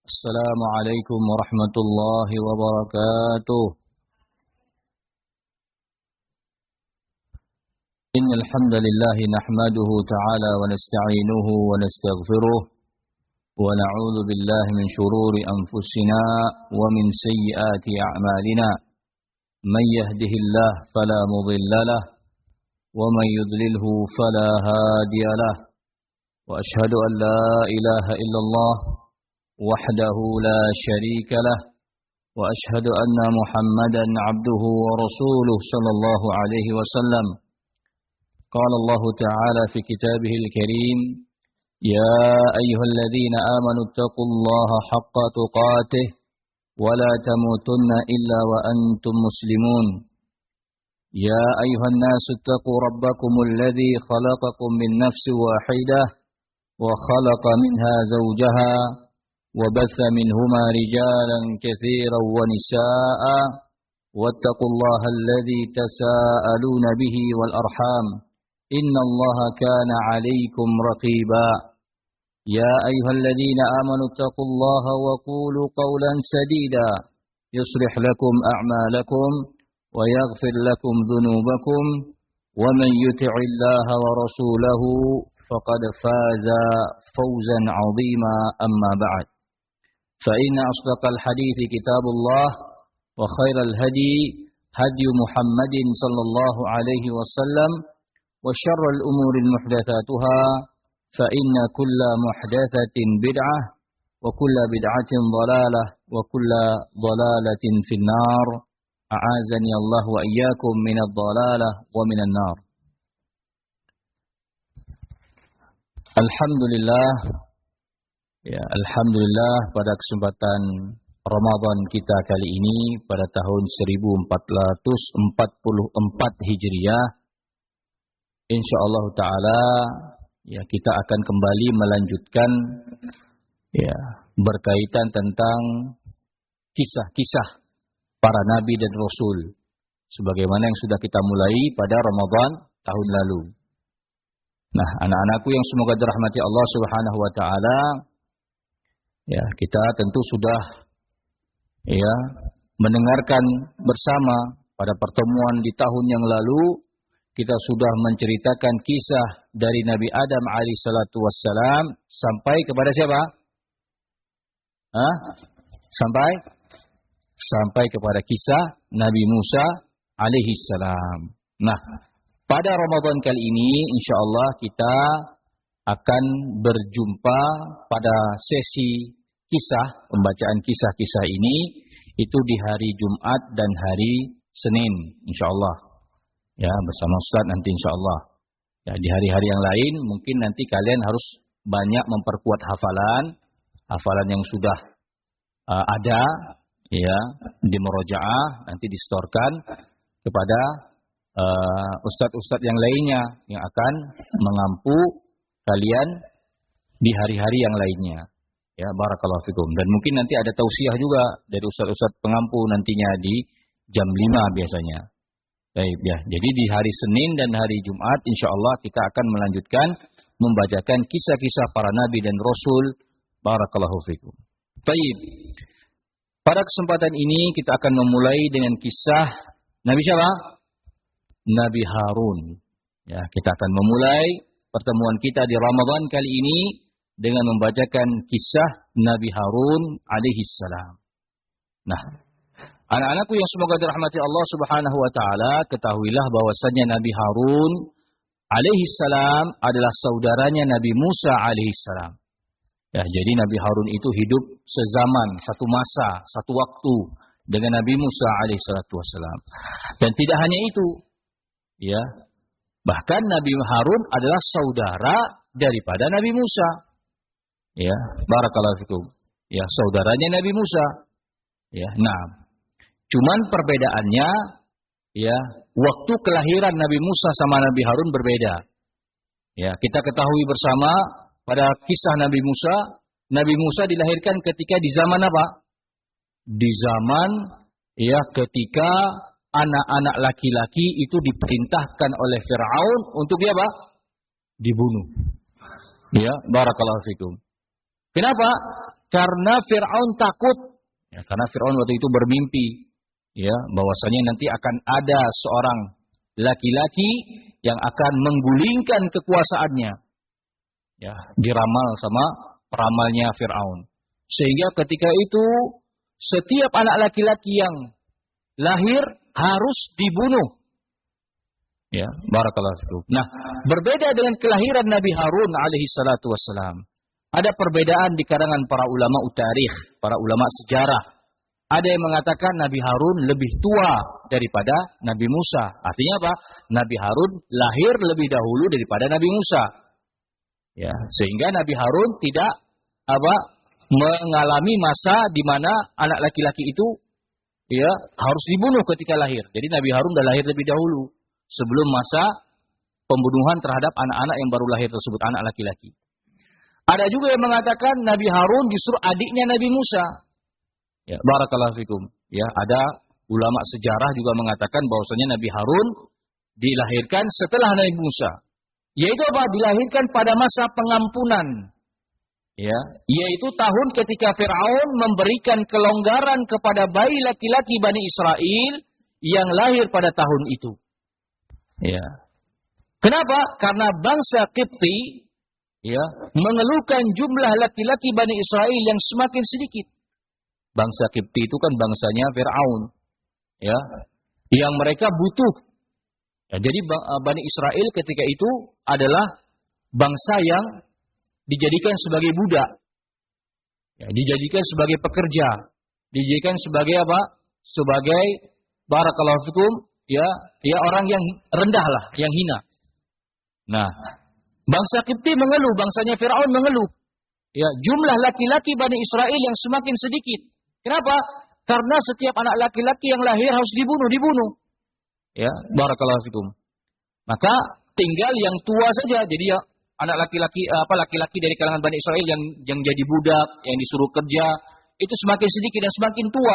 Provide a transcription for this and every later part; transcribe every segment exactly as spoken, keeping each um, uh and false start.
السلام عليكم ورحمة الله وبركاته. إن الحمد لله نحمده تعالى ونستعينه ونستغفره ونعوذ بالله من شرور أنفسنا ومن سيئات أعمالنا. من يهده الله فلا مضل له ومن يضلله فلا هادي له. وأشهد أن لا إله إلا الله وحده لا شريك له وأشهد أن محمدا عبده ورسوله صلى الله عليه وسلم. قال الله تعالى في كتابه الكريم: يا أيها الذين آمنوا اتقوا الله حق تقاته ولا تموتن إلا وأنتم مسلمون. يا أيها الناس اتقوا ربكم الذي خلقكم من نفس واحدة وخلق منها زوجها وبث منهما رجالا كثيرا ونساء واتقوا الله الذي تساءلون به والأرحام إن الله كان عليكم رقيبا. يا أيها الذين آمنوا اتقوا الله وقولوا قولا سديدا يصلح لكم أعمالكم ويغفر لكم ذنوبكم ومن يطع الله ورسوله فقد فاز فوزا عظيما. أما بعد، فإن أصدق الحديث كتاب الله وخير الهدي هدي محمد صلى الله عليه وسلم وشر الأمور محدثاتها فإن كل محدثة بدعة وكل بدعة ضلالة وكل ضلالة في النار. أعاذني الله وإياكم من الضلالة ومن النار. Alhamdulillah. Ya, alhamdulillah pada kesempatan Ramadan kita kali ini pada tahun seribu empat ratus empat puluh empat Hijriah, insyaallah taala ya kita akan kembali melanjutkan ya berkaitan tentang kisah-kisah para nabi dan rasul sebagaimana yang sudah kita mulai pada Ramadan tahun lalu. Nah, anak-anakku yang semoga dirahmati Allah Subhanahu wa taala, ya, kita tentu sudah ya mendengarkan bersama pada pertemuan di tahun yang lalu kita sudah menceritakan kisah dari Nabi Adam alaihi salatu wassalam sampai kepada siapa? Hah? Sampai sampai kepada kisah Nabi Musa alaihi salam. Nah, pada Ramadan kali ini insyaallah kita akan berjumpa pada sesi kisah, pembacaan kisah-kisah ini itu di hari Jumat dan hari Senin insyaallah. Ya, bersama Ustaz nanti insyaallah. Ya, di hari-hari yang lain mungkin nanti kalian harus banyak memperkuat hafalan, hafalan yang sudah uh, ada ya di murojaah nanti distorkan kepada Uh, ustadz-ustadz yang lainnya yang akan mengampu kalian di hari-hari yang lainnya. Ya, barakallahu fikum. Dan mungkin nanti ada tausiah juga dari ustadz-ustadz pengampu nantinya di jam lima biasanya. Baik ya. Jadi di hari Senin dan hari Jumat insyaallah kita akan melanjutkan membacakan kisah-kisah para nabi dan rasul. Barakallahu fikum. Baik. Pada kesempatan ini kita akan memulai dengan kisah Nabi siapa? Nabi Harun. Ya, kita akan memulai pertemuan kita di Ramadan kali ini dengan membacakan kisah Nabi Harun alaihi salam. Nah, anak-anakku yang semoga dirahmati Allah Subhanahu wa taala, ketahuilah bahwasanya Nabi Harun alaihi salam adalah saudaranya Nabi Musa alaihi salam. Ya, jadi Nabi Harun itu hidup sezaman, satu masa, satu waktu dengan Nabi Musa alaihi salatu wasalam. Dan tidak hanya itu, ya, bahkan Nabi Harun adalah saudara daripada Nabi Musa. Ya, barakallahu fikum. Ya, saudaranya Nabi Musa. Ya, nah, cuman perbedaannya, ya, waktu kelahiran Nabi Musa sama Nabi Harun berbeda. Ya, kita ketahui bersama pada kisah Nabi Musa, Nabi Musa dilahirkan ketika di zaman apa? Di zaman, ya, ketika anak-anak laki-laki itu diperintahkan oleh Fir'aun untuk dia apa? Dibunuh. Ya, barakallahu fikum. Kenapa? Karena Fir'aun takut. Ya, karena Fir'aun waktu itu bermimpi. Ya, bahwasanya nanti akan ada seorang laki-laki yang akan menggulingkan kekuasaannya. Ya, diramal sama peramalnya Fir'aun. Sehingga ketika itu setiap anak laki-laki yang lahir harus dibunuh. Ya, barakallahu fikum. Nah, berbeda dengan kelahiran Nabi Harun alaihi salatu wassalam. Ada perbedaan di kalangan para ulama utarikh, para ulama sejarah. Ada yang mengatakan Nabi Harun lebih tua daripada Nabi Musa. Artinya apa? Nabi Harun lahir lebih dahulu daripada Nabi Musa. Ya, sehingga Nabi Harun tidak apa mengalami masa di mana anak laki-laki itu ya harus dibunuh ketika lahir. Jadi Nabi Harun sudah lahir lebih dahulu sebelum masa pembunuhan terhadap anak-anak yang baru lahir tersebut, anak laki-laki. Ada juga yang mengatakan Nabi Harun justru adiknya Nabi Musa. Ya, barakallahu fikum. Ya, ada ulama sejarah juga mengatakan bahwasanya Nabi Harun dilahirkan setelah Nabi Musa. Yaitu apa? Dilahirkan pada masa pengampunan. Ya, yaitu tahun ketika Fir'aun memberikan kelonggaran kepada bayi laki-laki Bani Israel yang lahir pada tahun itu. Ya. Kenapa? Karena bangsa Qibti ya, mengeluhkan jumlah laki-laki Bani Israel yang semakin sedikit. Bangsa Qibti itu kan bangsanya Fir'aun. Ya, yang mereka butuh. Ya, jadi Bani Israel ketika itu adalah bangsa yang dijadikan sebagai budak. Ya, dijadikan sebagai pekerja. Dijadikan sebagai apa? Sebagai barakallahu fikum, ya, ya orang yang rendah lah, yang hina. Nah, bangsa Qibti mengeluh, bangsanya Fir'aun mengeluh. Ya, jumlah laki-laki Bani Israel yang semakin sedikit. Kenapa? Karena setiap anak laki-laki yang lahir harus dibunuh, dibunuh. Ya, barakallahu fikum. Maka tinggal yang tua saja. Jadi ya anak laki-laki apa laki-laki dari kalangan Bani Israel yang yang jadi budak, yang disuruh kerja, itu semakin sedikit dan semakin tua.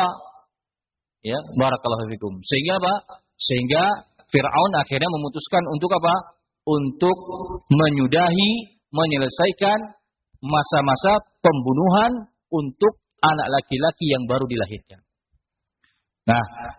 Ya, barakallahu fikum. Sehingga apa? Sehingga Fir'aun akhirnya memutuskan untuk apa? Untuk menyudahi, menyelesaikan masa-masa pembunuhan untuk anak laki-laki yang baru dilahirkan. Nah,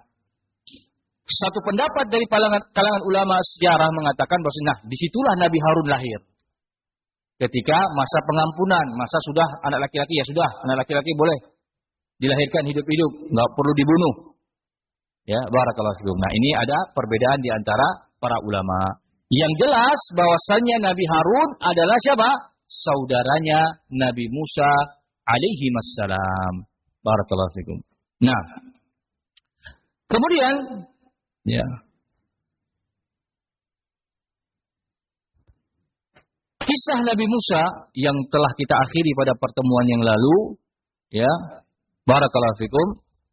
satu pendapat dari kalangan, kalangan ulama sejarah mengatakan bahwa nah, disitulah Nabi Harun lahir. Ketika masa pengampunan, masa sudah anak laki-laki ya sudah, anak laki-laki boleh dilahirkan hidup-hidup, nggak perlu dibunuh. Ya, barakallahu fikum. Nah, ini ada perbedaan di antara para ulama. Yang jelas bahwasannya Nabi Harun adalah siapa? Saudaranya Nabi Musa alaihi wassalam. Barakallahu fikum. Nah, kemudian ya. Kisah Nabi Musa yang telah kita akhiri pada pertemuan yang lalu, ya, barakallahu fikum.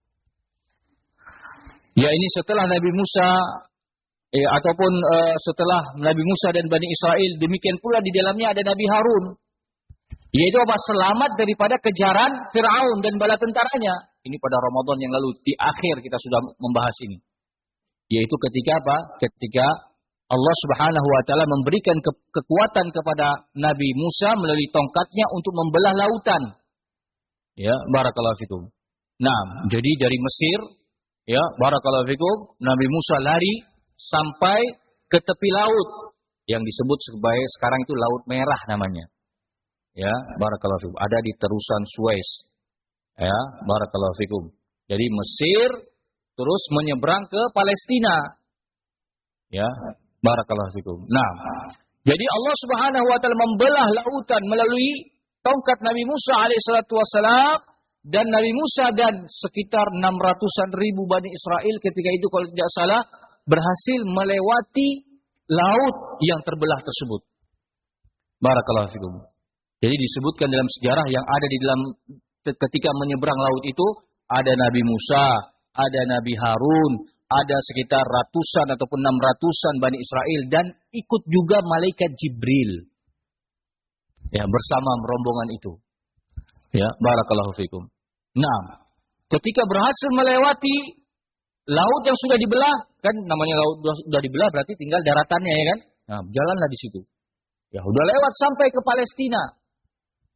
Ya, ini setelah Nabi Musa eh, ataupun eh, setelah Nabi Musa dan Bani Israel, demikian pula di dalamnya ada Nabi Harun. Yaitu apa? Selamat daripada kejaran Fir'aun dan bala tentaranya. Ini pada Ramadan yang lalu, di akhir kita sudah membahas ini. Yaitu ketika apa? Ketika Allah Subhanahu wa taala memberikan ke kekuatan kepada Nabi Musa melalui tongkatnya untuk membelah lautan. Ya, barakallahu fikum. Nah, jadi dari Mesir, ya, barakallahu fikum, Nabi Musa lari sampai ke tepi laut yang disebut sebagai sekarang itu Laut Merah namanya. Ya, barakallahu fikum. Ada di terusan Suez. Ya, barakallahu fikum. Jadi Mesir terus menyeberang ke Palestina. Ya, barakallahu fikum. Nah, jadi Allah Subhanahu wa taala membelah lautan melalui tongkat Nabi Musa alaihissalatu wassalam, dan Nabi Musa dan sekitar enam ratusan ribu Bani Israel ketika itu kalau tidak salah berhasil melewati laut yang terbelah tersebut. Barakallahu fikum. Jadi disebutkan dalam sejarah yang ada di dalam ketika menyeberang laut itu ada Nabi Musa, ada Nabi Harun, ada sekitar ratusan ataupun enam ratusan Bani Israel dan ikut juga malaikat Jibril. Ya, bersama rombongan itu. Ya, barakallahu fikum. Nah, ketika berhasil melewati laut yang sudah dibelah, kan namanya laut sudah dibelah berarti tinggal daratannya ya kan? Nah, jalanlah di situ. Ya, udah lewat sampai ke Palestina.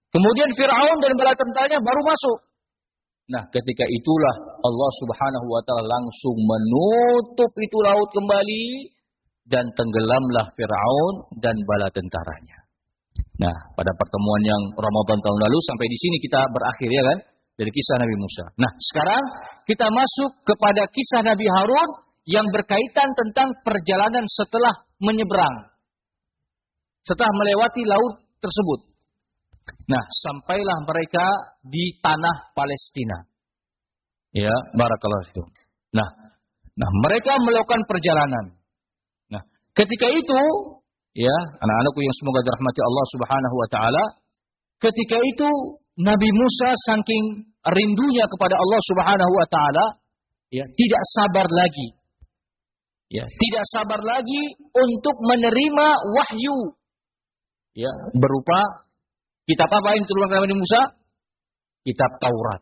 Kemudian Fir'aun dan bala tentaranya baru masuk. Nah, ketika itulah Allah Subhanahu wa taala langsung menutup itu laut kembali dan tenggelamlah Fir'aun dan bala tentaranya. Nah, pada pertemuan yang Ramadan tahun lalu sampai di sini kita berakhir ya kan dari kisah Nabi Musa. Nah, sekarang kita masuk kepada kisah Nabi Harun yang berkaitan tentang perjalanan setelah menyeberang. Setelah melewati laut tersebut. Nah, sampailah mereka di tanah Palestina. Ya, barakallahu fikum. Nah, nah mereka melakukan perjalanan. Nah, ketika itu, ya, anak-anakku yang semoga dirahmati Allah Subhanahu wa taala, ketika itu Nabi Musa saking rindunya kepada Allah Subhanahu wa taala, ya, tidak sabar lagi. Ya, tidak sabar lagi untuk menerima wahyu. Ya, berupa kitab apa yang diturunkan Nabi Musa? Kitab Taurat.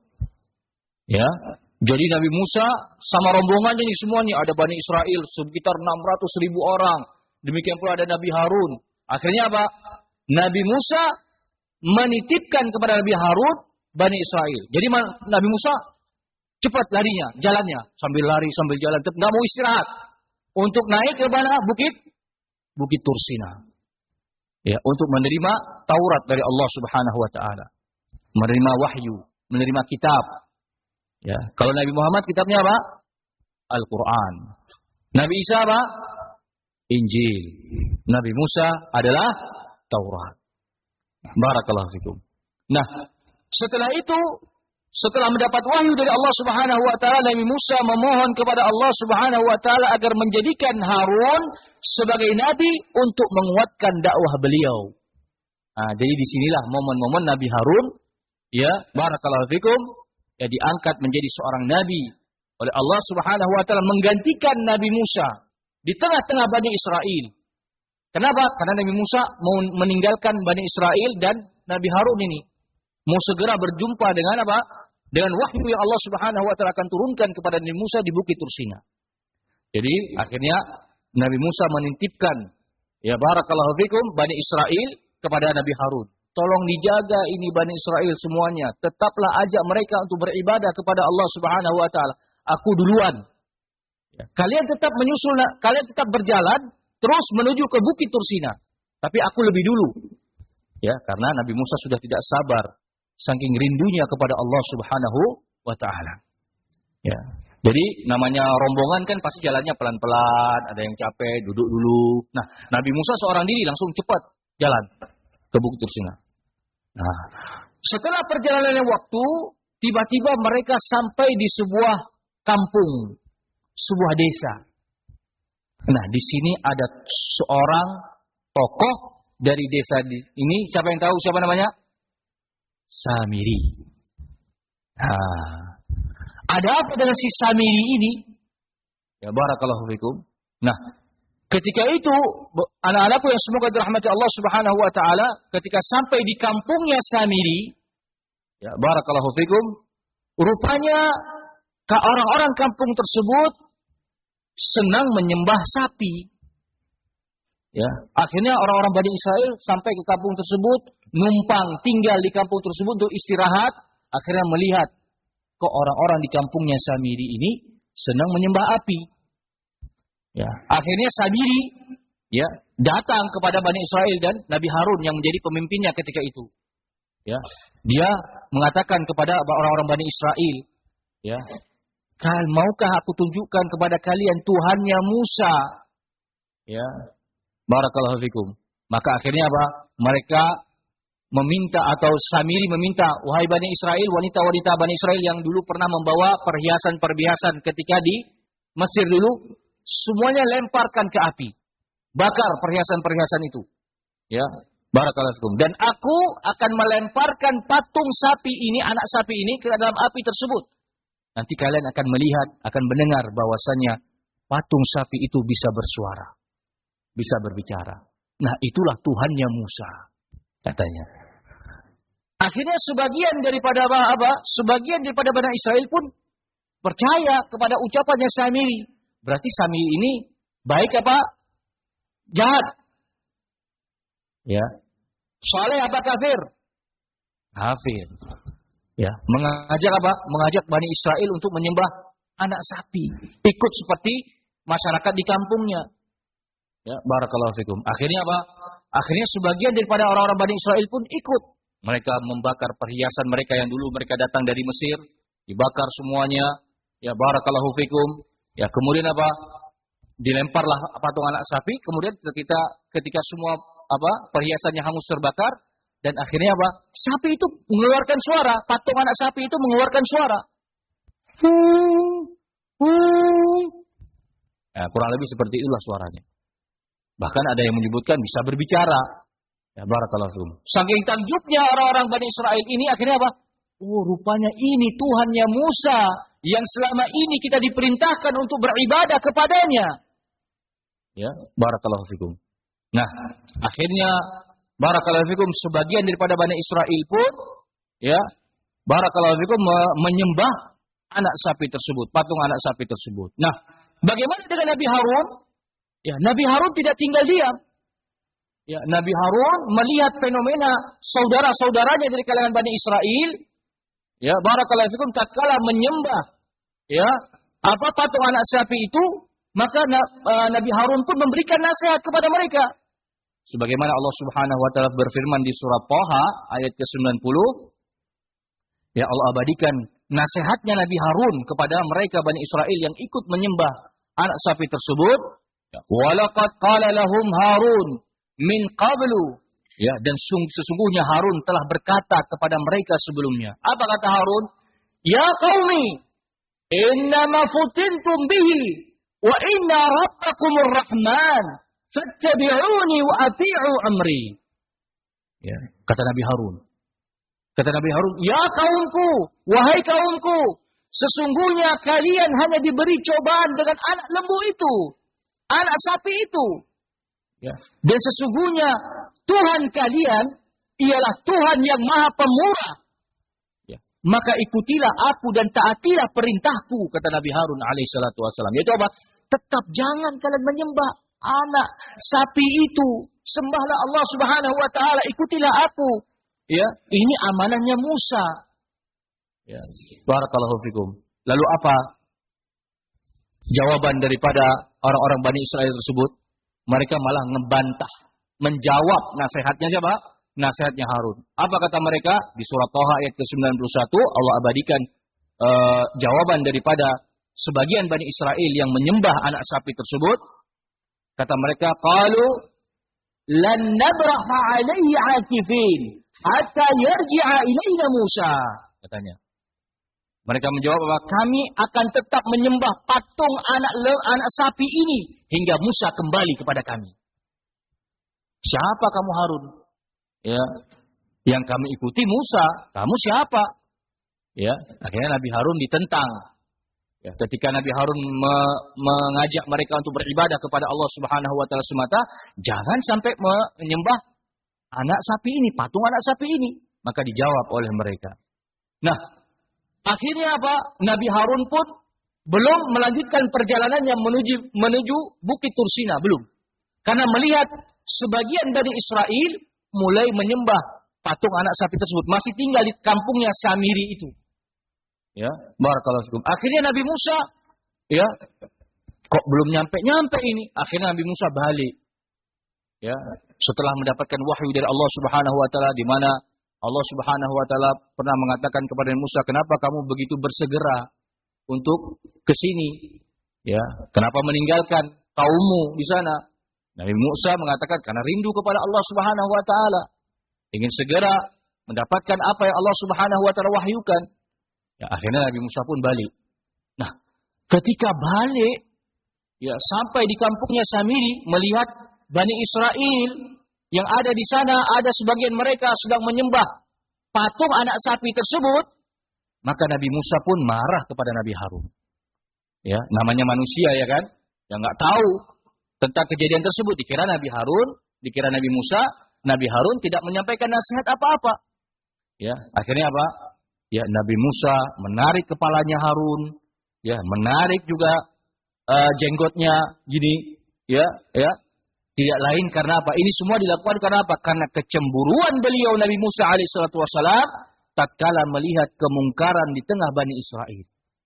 Ya, jadi Nabi Musa sama rombongannya nih semuanya ada Bani Israel sekitar enam ratus ribu orang. Demikian pula ada Nabi Harun. Akhirnya apa? Nabi Musa menitipkan kepada Nabi Harun Bani Israel. Jadi Nabi Musa cepat larinya, jalannya sambil lari sambil jalan, nggak mau istirahat untuk naik ke mana? Bukit Bukit Tursina. Ya, untuk menerima Taurat dari Allah Subhanahu wa taala. Menerima wahyu, menerima kitab. Ya, kalau Nabi Muhammad kitabnya apa? Al-Qur'an. Nabi Isa apa? Injil. Nabi Musa adalah Taurat. Barakallahu fikum. Nah, setelah itu, setelah mendapat wahyu dari Allah Subhanahu wa taala, Nabi Musa memohon kepada Allah Subhanahu wa taala agar menjadikan Harun sebagai nabi untuk menguatkan dakwah beliau. Nah, jadi disinilah momen-momen Nabi Harun, ya, barakallahu fikum, ya diangkat menjadi seorang nabi oleh Allah Subhanahu wa taala menggantikan Nabi Musa di tengah-tengah Bani Israel. Kenapa? Karena Nabi Musa mau meninggalkan Bani Israel dan Nabi Harun ini mau segera berjumpa dengan apa? Dengan wahyu yang Allah Subhanahu wa taala akan turunkan kepada Nabi Musa di Bukit Tursina. Jadi akhirnya Nabi Musa menitipkan, ya barakallahu fikum, Bani Israel kepada Nabi Harun. Tolong dijaga ini Bani Israel semuanya. Tetaplah ajak mereka untuk beribadah kepada Allah Subhanahu wa taala. Aku duluan. Ya, kalian tetap menyusul, kalian tetap berjalan terus menuju ke Bukit Tursina. Tapi aku lebih dulu. Ya, karena Nabi Musa sudah tidak sabar saking rindunya kepada Allah Subhanahu wa taala. Ya. Jadi namanya rombongan kan pasti jalannya pelan-pelan, ada yang capek, duduk dulu. Nah, Nabi Musa seorang diri langsung cepat jalan ke Bukit Tursina. Nah, setelah perjalanannya waktu, tiba-tiba mereka sampai di sebuah kampung, sebuah desa. Nah, di sini ada seorang tokoh dari desa ini, siapa yang tahu siapa namanya? Samiri. Nah, ada apa dengan si Samiri ini? Ya barakallahu fikum. Nah, ketika itu anak-anakku yang semoga dirahmati Allah Subhanahu wa taala, ketika sampai di kampungnya Samiri, ya barakallahu fikum, rupanya orang-orang kampung tersebut senang menyembah sapi. Ya, akhirnya orang-orang Bani Israel sampai ke kampung tersebut, numpang tinggal di kampung tersebut untuk istirahat, akhirnya melihat kok orang-orang di kampungnya Samiri ini senang menyembah api. Ya, akhirnya Samiri ya datang kepada Bani Israel dan Nabi Harun yang menjadi pemimpinnya ketika itu. Ya, dia mengatakan kepada orang-orang Bani Israel, ya, maukah aku tunjukkan kepada kalian Tuhannya Musa? Ya, barakallahu fikum. Maka akhirnya apa? Mereka meminta atau Samiri meminta, wahai Bani Israel, wanita-wanita Bani Israel yang dulu pernah membawa perhiasan-perhiasan ketika di Mesir dulu, semuanya lemparkan ke api. Bakar perhiasan-perhiasan itu. Ya, barakallahu fikum. Dan aku akan melemparkan patung sapi ini, anak sapi ini ke dalam api tersebut. Nanti kalian akan melihat, akan mendengar bahwasannya patung sapi itu bisa bersuara, bisa berbicara. Nah, itulah Tuhannya Musa, katanya. Akhirnya sebagian daripada apa? Sebagian daripada Bani Israel pun percaya kepada ucapannya Samiri. Berarti Samiri ini baik apa? Jahat. Ya. Saleh apa kafir? Kafir. Ya, mengajak apa? Mengajak Bani Israel untuk menyembah anak sapi. Ikut seperti masyarakat di kampungnya. Ya, barakallahu fikum. Akhirnya apa? Akhirnya sebagian daripada orang-orang Bani Israel pun ikut. Mereka membakar perhiasan mereka yang dulu mereka datang dari Mesir, dibakar semuanya. Ya, barakallahu fikum. Ya, kemudian apa? Dilemparlah patung anak sapi, kemudian ketika ketika semua apa? Perhiasannya hangus terbakar dan akhirnya apa? Sapi itu mengeluarkan suara, patung anak sapi itu mengeluarkan suara. Hmm, hmm. Ya, kurang lebih seperti itulah suaranya. Bahkan ada yang menyebutkan bisa berbicara. Ya, barakallahu fikum. Saking takjubnya orang-orang Bani Israel ini akhirnya apa? Oh, rupanya ini Tuhannya Musa yang selama ini kita diperintahkan untuk beribadah kepadanya. Ya, barakallahu fikum. Nah, akhirnya barakallahu fikum sebagian daripada Bani Israel pun ya, barakallahu fikum menyembah anak sapi tersebut, patung anak sapi tersebut. Nah, bagaimana dengan Nabi Harun? Ya, Nabi Harun tidak tinggal diam. Ya, Nabi Harun melihat fenomena saudara-saudaranya dari kalangan Bani Israel, ya, barakallahu fikum tatkala menyembah ya, apa patung anak sapi itu, maka uh, Nabi Harun pun memberikan nasihat kepada mereka. Sebagaimana Allah Subhanahu wa taala berfirman di surat Thaha ayat ke sembilan puluh, ya Allah abadikan nasihatnya Nabi Harun kepada mereka Bani Israel yang ikut menyembah anak sapi tersebut. Walaqad qala lahum Harun min qablu, ya, dan sesungguhnya Harun telah berkata kepada mereka sebelumnya. Apa kata Harun? Ya qaumi, innama futintum bihi wa inna rabbakumur rahman fattabi'uni wa ati'u amri. Ya, kata Nabi Harun. Kata Nabi Harun, ya kaumku, wahai kaumku, sesungguhnya kalian hanya diberi cobaan dengan anak lembu itu, anak sapi itu. Ya. Dan sesungguhnya Tuhan kalian ialah Tuhan yang maha pemurah. Ya. Maka ikutilah aku dan taatilah perintahku, kata Nabi Harun alaihissalatu wassalam. Yaitu apa? Tetap jangan kalian menyembah anak sapi itu. Sembahlah Allah subhanahu wa ta'ala, ikutilah aku. Ya, ini amanahnya Musa. Ya. Barakallahu fikum. Lalu apa jawaban daripada orang-orang Bani Israel tersebut? Mereka malah ngebantah, menjawab nasihatnya siapa? Nasihatnya Harun. Apa kata mereka? Di surat Thaha ayat ke sembilan puluh satu, Allah abadikan uh, jawaban daripada sebagian Bani Israel yang menyembah anak sapi tersebut. Kata mereka, qalu lan nabraha alaihi akifin hatta yarji'a ilaina Musa. Katanya. Mereka menjawab bahwa kami akan tetap menyembah patung anak anak sapi ini hingga Musa kembali kepada kami. Siapa kamu Harun? Ya, yang kami ikuti Musa. Kamu siapa? Ya, akhirnya Nabi Harun ditentang. Ya, ketika Nabi Harun me, mengajak mereka untuk beribadah kepada Allah Subhanahu wa taala semata, jangan sampai menyembah anak sapi ini, patung anak sapi ini. Maka dijawab oleh mereka. Nah, akhirnya apa? Nabi Harun pun belum melanjutkan perjalanannya menuju menuju Bukit Tursina, belum. Karena melihat sebagian dari Israel mulai menyembah patung anak sapi tersebut, masih tinggal di kampungnya Samiri itu. Ya, barakallahu fikum. Akhirnya Nabi Musa, ya, kok belum nyampe-nyampe ini? Akhirnya Nabi Musa balik. Ya, setelah mendapatkan wahyu dari Allah Subhanahu wa taala, di mana Allah Subhanahu wa taala pernah mengatakan kepada Musa, "Kenapa kamu begitu bersegera untuk ke sini? Ya, kenapa meninggalkan kaummu di sana?" Nabi Musa mengatakan, "Karena rindu kepada Allah Subhanahu wa taala. Ingin segera mendapatkan apa yang Allah Subhanahu wa taala wahyukan." Ya, akhirnya Nabi Musa pun balik. Nah, ketika balik, ya, sampai di kampungnya Samiri, melihat Bani Israel yang ada di sana, ada sebagian mereka sedang menyembah patung anak sapi tersebut, maka Nabi Musa pun marah kepada Nabi Harun. Ya, namanya manusia ya kan, yang nggak tahu tentang kejadian tersebut. Dikira Nabi Harun, dikira Nabi Musa, Nabi Harun tidak menyampaikan nasihat apa-apa. Ya, akhirnya apa? Ya, Nabi Musa menarik kepalanya Harun, ya, menarik juga uh, jenggotnya gini, ya, ya. Tidak lain karena apa? Ini semua dilakukan karena apa? Karena kecemburuan beliau Nabi Musa alaihissalatu wassalam tatkala melihat kemungkaran di tengah Bani Israel.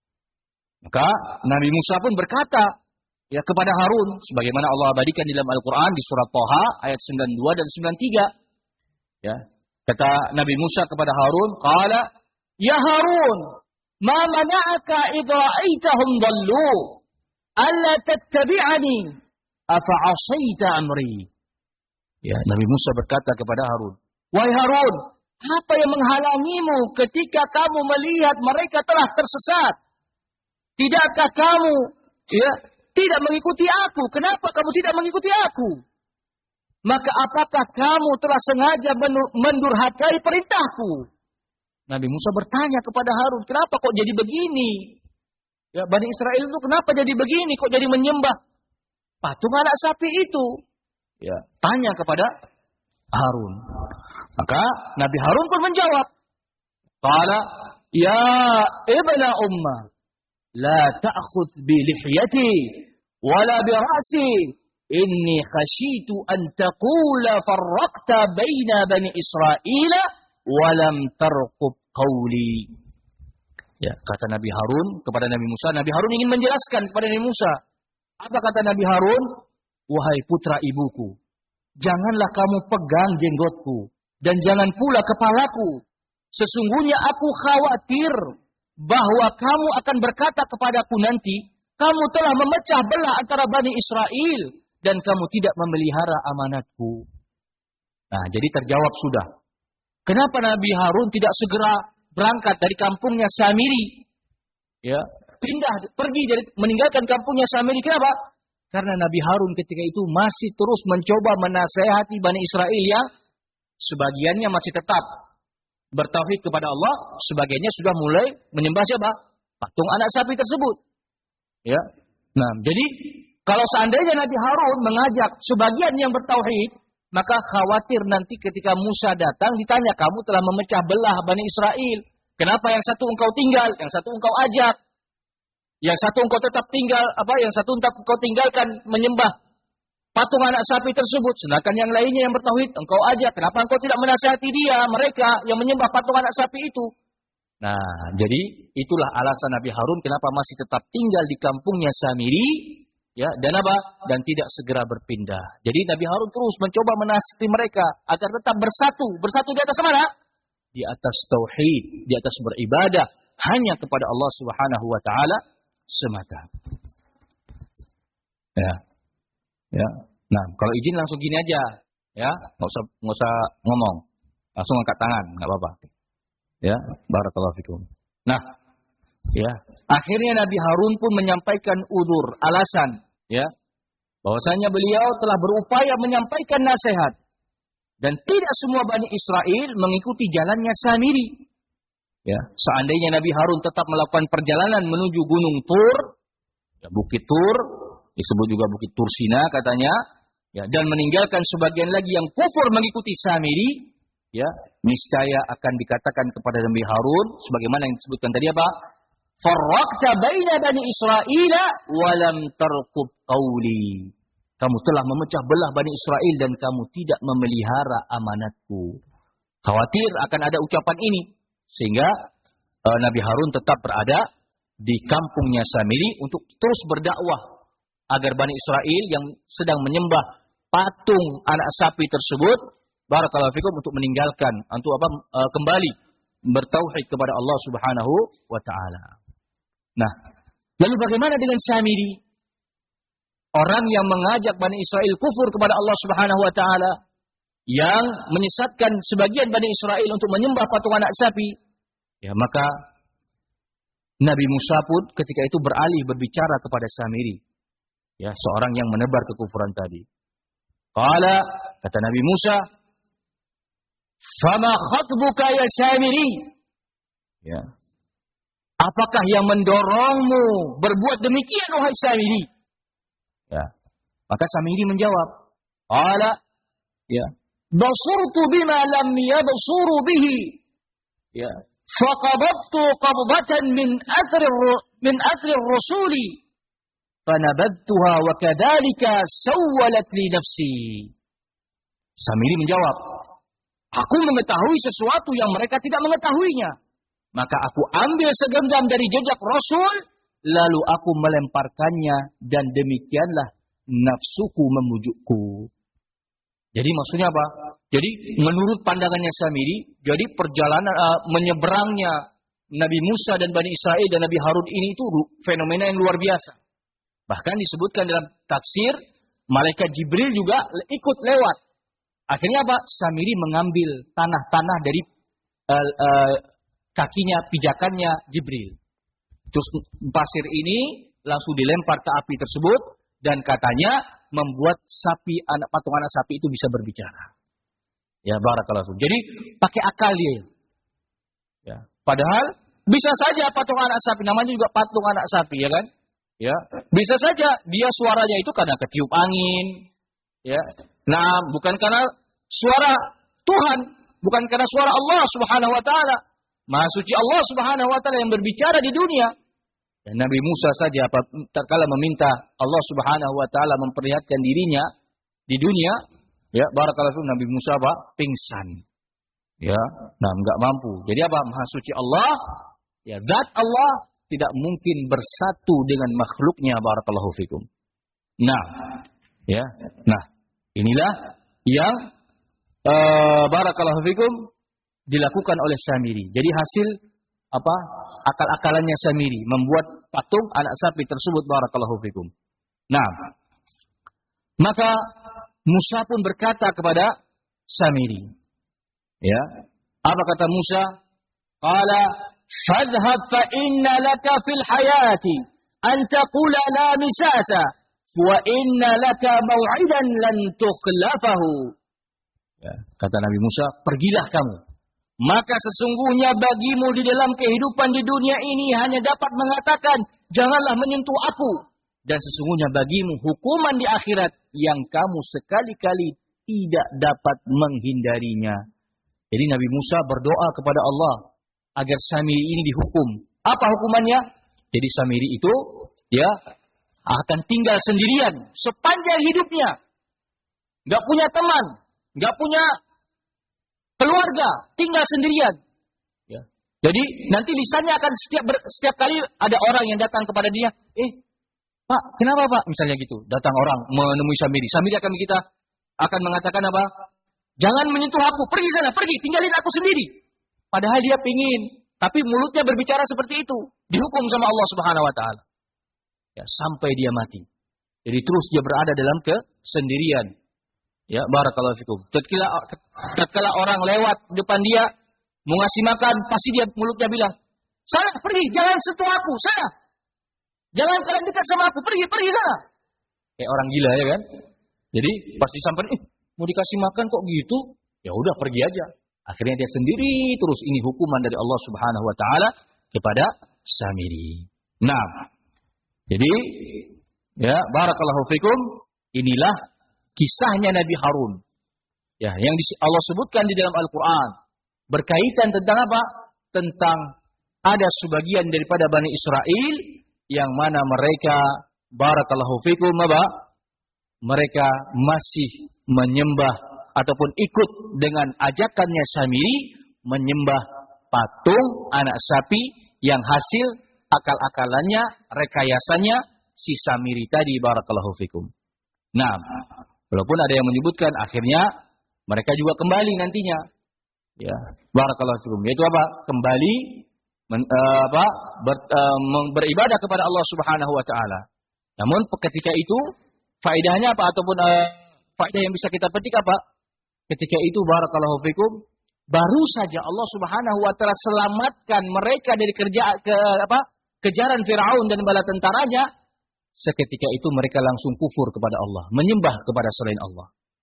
Maka Nabi Musa pun berkata ya kepada Harun, sebagaimana Allah abadikan di dalam Al-Quran di surat Thaha ayat sembilan puluh dua dan sembilan puluh tiga. Ya, kata Nabi Musa kepada Harun, qala ya Harun, ma mana'aka idh ra'aitahum dhallu alla tattabi'ani afa 'asaita amri. Ya, Nabi Musa berkata kepada Harun, wahai Harun, apa yang menghalangimu ketika kamu melihat mereka telah tersesat? Tidakkah kamu ya tidak mengikuti aku? Kenapa kamu tidak mengikuti aku? Maka apakah kamu telah sengaja mendurhakai perintahku? Nabi Musa bertanya kepada Harun, kenapa kok jadi begini? Ya, Bani Israel itu kenapa jadi begini? Kok jadi menyembah patung anak sapi itu? Ya, tanya kepada Harun. Maka Nabi Harun pun menjawab, qala ya ibna umma la ta'khudh bi lihyati wala bi ra'si inni khashitu an taqula farraqta baina bani Israila wa lam tarqub qawli. Ya, kata Nabi Harun kepada Nabi Musa, Nabi Harun ingin menjelaskan kepada Nabi Musa. Apa kata Nabi Harun? Wahai putra ibuku, janganlah kamu pegang jenggotku dan jangan pula kepalaku. Sesungguhnya aku khawatir bahwa kamu akan berkata kepadaku nanti, kamu telah memecah belah antara Bani Israel dan kamu tidak memelihara amanatku. Nah, jadi terjawab sudah. Kenapa Nabi Harun tidak segera berangkat dari kampungnya Samiri? Ya, pindah, pergi dari meninggalkan kampungnya Samiri. Kenapa? Karena Nabi Harun ketika itu masih terus mencoba menasehati Bani Israel yang sebagiannya masih tetap bertauhid kepada Allah, sebagiannya sudah mulai menyembah siapa? Patung anak sapi tersebut. Ya. Nah, jadi kalau seandainya Nabi Harun mengajak sebagian yang bertauhid, maka khawatir nanti ketika Musa datang ditanya, kamu telah memecah belah Bani Israel. Kenapa yang satu engkau tinggal, yang satu engkau ajak? Yang satu engkau tetap tinggal, apa? Yang satu tetap engkau tinggalkan menyembah patung anak sapi tersebut. Sedangkan yang lainnya yang bertauhid engkau ajak. Kenapa engkau tidak menasihati dia, mereka yang menyembah patung anak sapi itu? Nah, jadi itulah alasan Nabi Harun kenapa masih tetap tinggal di kampungnya Samiri, ya, dan apa? Dan tidak segera berpindah. Jadi Nabi Harun terus mencoba menasihati mereka agar tetap bersatu. Bersatu di atas mana? Di atas tauhid, di atas beribadah hanya kepada Allah Subhanahu wa taala semata. Ya. Ya. Nah, kalau izin langsung gini aja, ya, nggak usah nggak usah ngomong, langsung angkat tangan, nggak apa-apa. Ya, barakallahu fikum. Nah, ya, akhirnya Nabi Harun pun menyampaikan udzur, alasan, ya, bahwasanya beliau telah berupaya menyampaikan nasihat dan tidak semua Bani Israel mengikuti jalannya Samiri. Ya, seandainya Nabi Harun tetap melakukan perjalanan menuju Gunung Tur, ya, Bukit Tur, disebut juga Bukit Tursina katanya, ya, dan meninggalkan sebagian lagi yang kufur mengikuti Samiri, ya, niscaya akan dikatakan kepada Nabi Harun sebagaimana yang disebutkan tadi apa? Farraqta baina Bani Israila wa lam tarqub qawli. Kamu telah memecah belah Bani Israel dan kamu tidak memelihara amanatku. Khawatir akan ada ucapan ini sehingga uh, Nabi Harun tetap berada di kampungnya Samiri untuk terus berdakwah agar Bani Israel yang sedang menyembah patung anak sapi tersebut, barakallahu fikum, untuk meninggalkan, untuk apa, e, kembali bertauhid kepada Allah Subhanahu wa taala. Nah, lalu bagaimana dengan Samiri? Orang yang mengajak Bani Israel kufur kepada Allah Subhanahu wa taala, yang menyesatkan sebagian Bani Israel untuk menyembah patung anak sapi. Ya, maka Nabi Musa pun ketika itu beralih berbicara kepada Samiri. Ya, seorang yang menebar kekufuran tadi. Qala, kata Nabi Musa, "Fama khatbuka ya Samiri?" Ya. Apakah yang mendorongmu berbuat demikian wahai Samiri? Ya. Maka Samiri menjawab, qala, ya, "Basurtu bima lam yabsuru bihi." Ya. "Faqabadtu qabdatan min athri min athri ar-rusuli." fanabadtuha wa kadzalika sawwalat li nafsi. Samiri menjawab, aku mengetahui sesuatu yang mereka tidak mengetahuinya. Maka aku ambil segenggam dari jejak Rasul, lalu aku melemparkannya, dan demikianlah nafsuku memujukku. Jadi maksudnya apa? Jadi menurut pandangannya Samiri, jadi perjalanan uh, menyeberangnya Nabi Musa dan Bani Israel dan Nabi Harun ini itu fenomena yang luar biasa. Bahkan disebutkan dalam tafsir, malaikat Jibril juga ikut lewat. Akhirnya apa? Samiri mengambil tanah-tanah dari uh, uh, kakinya, pijakannya Jibril. Terus pasir ini langsung dilempar ke api tersebut, dan katanya membuat sapi, anak patung anak sapi itu bisa berbicara. Ya, barakallahu. Jadi pakai akal dia. Ya. Padahal bisa saja patung anak sapi, namanya juga patung anak sapi, ya kan? Ya, bisa saja dia suaranya itu karena ketiup angin, ya. Nah, bukan karena suara Tuhan, bukan karena suara Allah Subhanahu wa taala. Maha suci Allah Subhanahu wa taala yang berbicara di dunia. Dan Nabi Musa saja tatkala meminta Allah Subhanahu wa taala memperlihatkan dirinya di dunia, ya, barakallahu, Nabi Musa apa? Pingsan. Ya, nah enggak mampu. Jadi apa? Maha suci Allah, ya, zat Allah tidak mungkin bersatu dengan makhluknya, barakallahu fikum. Nah, ya. Nah, inilah yang uh, barakallahu fikum dilakukan oleh Samiri. Jadi hasil apa? Akal-akalannya Samiri membuat patung anak sapi tersebut, barakallahu fikum. Nah, maka Musa pun berkata kepada Samiri. Ya. Apa kata Musa? Qala fadhhab fa inna laka fil hayati an taqula la misasa wa inna laka maw'idan lan tukhlafahu. Ya, kata Nabi Musa, pergilah kamu. Maka sesungguhnya bagimu di dalam kehidupan di dunia ini hanya dapat mengatakan, janganlah menyentuh aku. Dan sesungguhnya bagimu hukuman di akhirat yang kamu sekali-kali tidak dapat menghindarinya. Jadi Nabi Musa berdoa kepada Allah agar Samiri ini dihukum. Apa hukumannya? Jadi Samiri itu ya akan tinggal sendirian sepanjang hidupnya. Gak punya teman, gak punya keluarga, tinggal sendirian. Ya. Jadi nanti lisannya akan setiap ber, setiap kali ada orang yang datang kepada dia, eh Pak, kenapa Pak? Misalnya gitu, datang orang menemui Samiri. Samiri akan kita akan mengatakan apa? Jangan menyentuh aku, pergi sana, pergi, tinggalin aku sendiri. Padahal dia pingin, tapi mulutnya berbicara seperti itu, dihukum sama Allah Subhanahu Wa Taala. Ya, sampai dia mati. Jadi terus dia berada dalam kesendirian. Ya, barakallahu fikum. Tatkala tatkala orang lewat depan dia mau ngasih makan, pasti dia mulutnya bilang, "Sana, pergi, jangan sentuh aku, sana. Jangan kalian dekat sama aku, pergi, pergi sana." Kayak orang gila ya kan? Jadi pasti sampai, eh, mau dikasih makan kok gitu? Ya udah pergi aja. Akhirnya dia sendiri terus, ini hukuman dari Allah Subhanahu wa taala kepada Samiri. Nah, jadi ya, barakallahu fikum, inilah kisahnya Nabi Harun. Ya, yang Allah sebutkan di dalam Al-Qur'an berkaitan tentang apa? Tentang ada sebagian daripada Bani Israel yang mana mereka barakallahu fikum apa? Mereka masih menyembah ataupun ikut dengan ajakannya Samiri menyembah patung anak sapi yang hasil akal-akalannya, rekayasanya si Samiri tadi, barakallahu fikum. Nah, walaupun ada yang menyebutkan akhirnya mereka juga kembali nantinya. Ya, barakallahu fikum. Yaitu apa? Kembali men, uh, apa? Ber, uh, beribadah kepada Allah Subhanahu wa taala. Namun ketika itu faedahnya apa ataupun uh, faedah yang bisa kita petik apa? Ketika itu barakallahu fikum, baru saja Allah Subhanahu wa taala selamatkan mereka dari kerja ke apa? kejaran Firaun dan bala tentaranya. Seketika itu mereka langsung kufur kepada Allah, menyembah kepada selain Allah.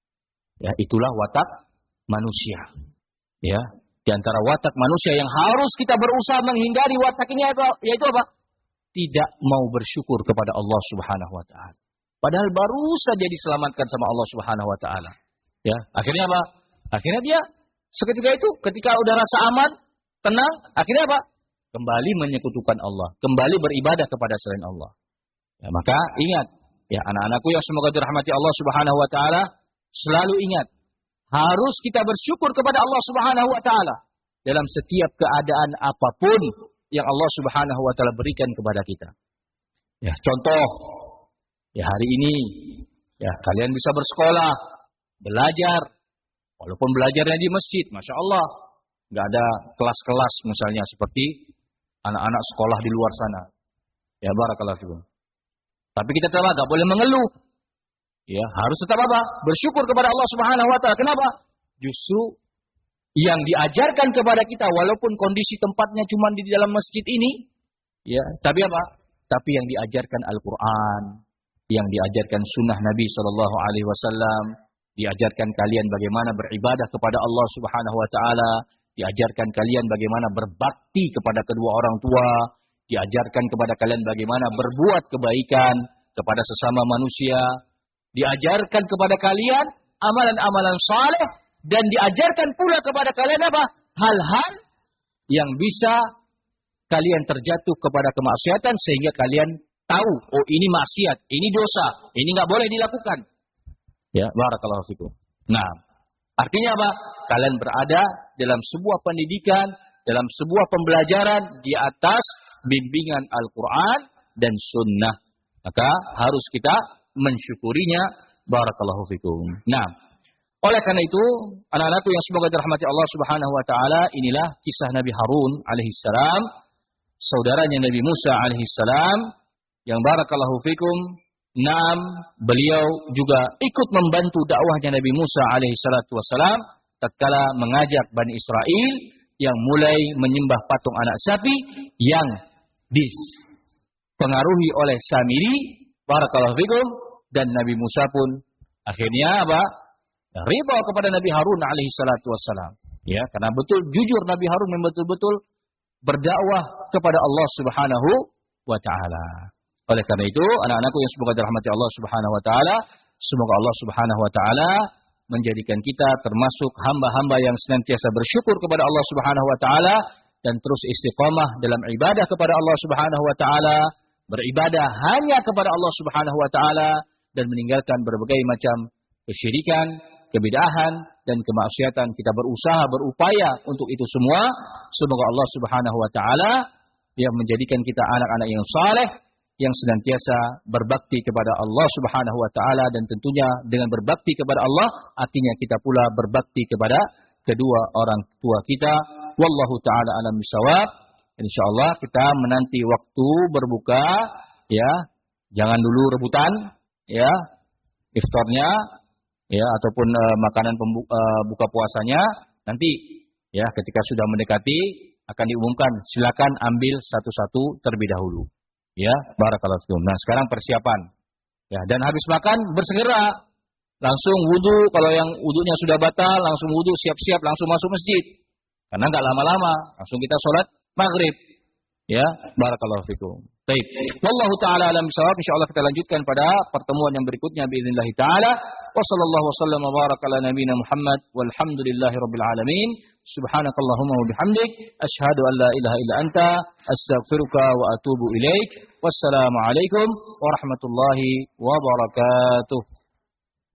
Ya, itulah watak manusia. Ya, di antara watak manusia yang harus kita berusaha menghindari wataknya yaitu apa? Tidak mau bersyukur kepada Allah Subhanahu wa taala. Padahal baru saja diselamatkan sama Allah Subhanahu wa taala. Ya, akhirnya apa? Akhirnya dia seketika itu ketika udah rasa aman, tenang, akhirnya apa? Kembali menyekutukan Allah, kembali beribadah kepada selain Allah. Ya, maka ingat, ya anak-anakku yang semoga dirahmati Allah Subhanahu wa taala, selalu ingat harus kita bersyukur kepada Allah Subhanahu wa taala dalam setiap keadaan apapun yang Allah Subhanahu wa taala berikan kepada kita. Ya, contoh, ya hari ini ya kalian bisa bersekolah, belajar, walaupun belajarnya di masjid, Masya Allah, nggak ada kelas-kelas misalnya seperti anak-anak sekolah di luar sana. Ya barakallahu fikum. Tapi kita tetap nggak boleh mengeluh. Ya, harus tetap apa? Bersyukur kepada Allah Subhanahu wa taala. Kenapa? Justru yang diajarkan kepada kita walaupun kondisi tempatnya cuma di dalam masjid ini, ya, tapi apa? Tapi yang diajarkan Al-Qur'an, yang diajarkan sunnah Nabi sallallahu alaihi wasallam, diajarkan kalian bagaimana beribadah kepada Allah Subhanahu wa taala, diajarkan kalian bagaimana berbakti kepada kedua orang tua, diajarkan kepada kalian bagaimana berbuat kebaikan kepada sesama manusia, diajarkan kepada kalian amalan-amalan saleh, dan diajarkan pula kepada kalian apa? Hal-hal yang bisa kalian terjatuh kepada kemaksiatan sehingga kalian tahu, oh ini maksiat, ini dosa, ini nggak boleh dilakukan. Ya, barakallahu fikum. Nah, artinya apa? Kalian berada dalam sebuah pendidikan, dalam sebuah pembelajaran di atas bimbingan Al-Quran dan Sunnah. Maka harus kita mensyukurinya. Barakallahu fikum. Nah, oleh karena itu, anak-anakku yang semoga dirahmati Allah Subhanahu wa taala, inilah kisah Nabi Harun alaihissalam, saudaranya Nabi Musa alaihissalam, yang barakallahu fikum, naam, beliau juga ikut membantu dakwahnya Nabi Musa alaihissalatu wassalam tatkala mengajak Bani Israel yang mulai menyembah patung anak sapi yang dipengaruhi oleh Samiri, barakallahu fikum, dan Nabi Musa pun akhirnya apa? Riba kepada Nabi Harun alaihi salatu wassalam. Ya, karena betul jujur Nabi Harun memang betul-betul berdakwah kepada Allah Subhanahu wa taala. Oleh karena itu, anak-anakku yang semoga dirahmati Allah Subhanahu wa taala, semoga Allah Subhanahu wa taala menjadikan kita termasuk hamba-hamba yang senantiasa bersyukur kepada Allah Subhanahu wa taala dan terus istiqamah dalam ibadah kepada Allah Subhanahu wa taala, beribadah hanya kepada Allah Subhanahu wa taala dan meninggalkan berbagai macam kesyirikan, kebid'ahan dan kemaksiatan. Kita berusaha, berupaya untuk itu semua. Semoga Allah Subhanahu wa taala yang menjadikan kita anak-anak yang saleh, yang senantiasa berbakti kepada Allah Subhanahu wa taala, dan tentunya dengan berbakti kepada Allah artinya kita pula berbakti kepada kedua orang tua kita. Wallahu taala alam bisawab. Insyaallah kita menanti waktu berbuka, ya. Jangan dulu rebutan, ya. Iftarnya, ya, ataupun uh, makanan pembuka, uh, buka puasanya nanti, ya, ketika sudah mendekati akan diumumkan, silakan ambil satu-satu terlebih dahulu. Ya, barakallahu fikum. Nah, sekarang persiapan. Ya, dan habis makan bersegera langsung wudu. Kalau yang wudunya sudah batal, langsung wudu, siap-siap langsung masuk masjid. Karena enggak lama-lama, langsung kita sholat maghrib. Ya, barakallahu fikum. Baik. Wallahu taala alam bisawab. Insyaallah kita lanjutkan pada pertemuan yang berikutnya باذنillah taala. Wa sallallahu wasallam wa baraka ala nabiyyina Muhammad walhamdulillahi rabbil alamin. Subhanakallahumma wa bihamdik asyhadu an la ilaha illa anta astaghfiruka wa atubu ilaik. Wassalamu alaikum warahmatullahi wabarakatuh.